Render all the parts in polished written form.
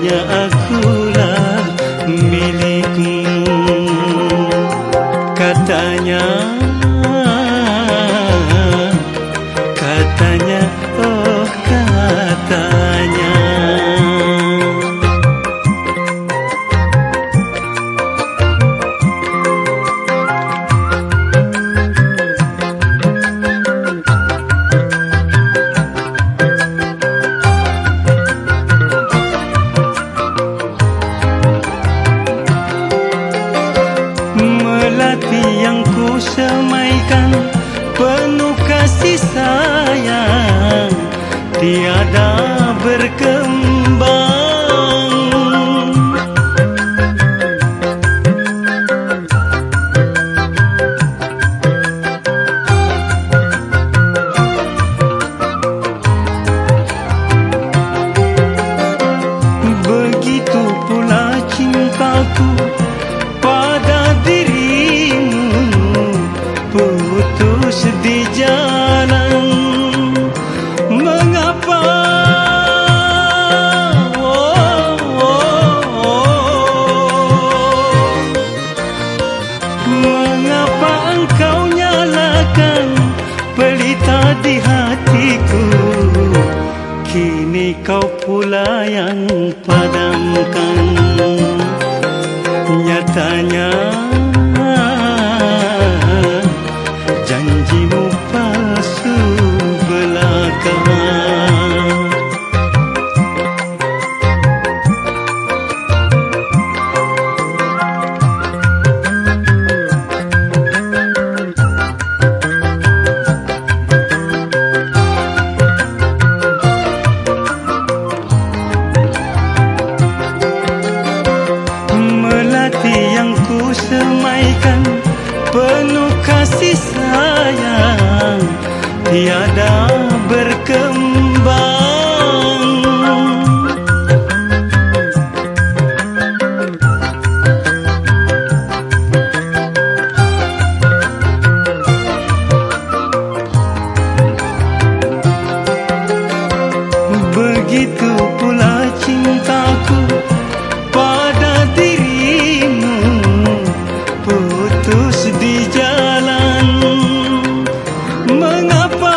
hanya akulah milikmu. Katanya, oh katanya. Melati yang ku semaikan penuh kasih sayang, tiada berkembang. Begitu pula cintaku pada dirimu, putus di jalan. Mengapa? Mengapa engkau nyalakan pelita di hatiku? Kini kau pula yang padamkan. Nyatanya janjimu palsu belaka. Melati yang ku semaikan penuh kasih sayang, tiada berkembang. Begitu pula cintaku pada dirimu, putus di jalan. Mengapa?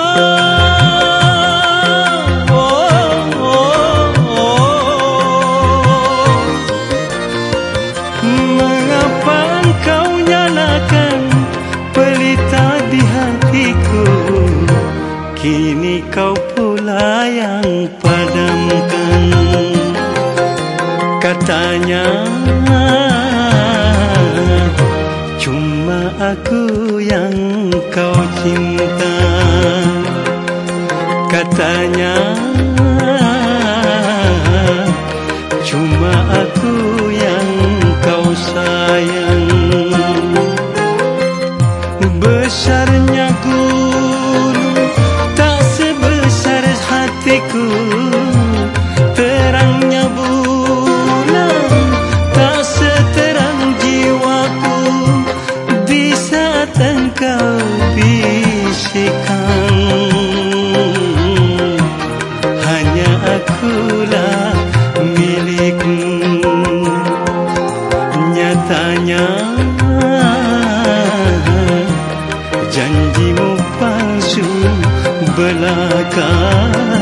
Mengapa engkau nyalakan pelita di hatiku? Kini kau pula yang padamkan. Katanya, cuma aku yang kau cinta. Katanya, cuma aku yang kau sayang. Besarnya gunung tak sebesar hatiku, terangnya bulan tak seterang jiwaku. Di saat engkau bisikan, hanya akulah milikmu. Nyatanya janjimu palsu belaka.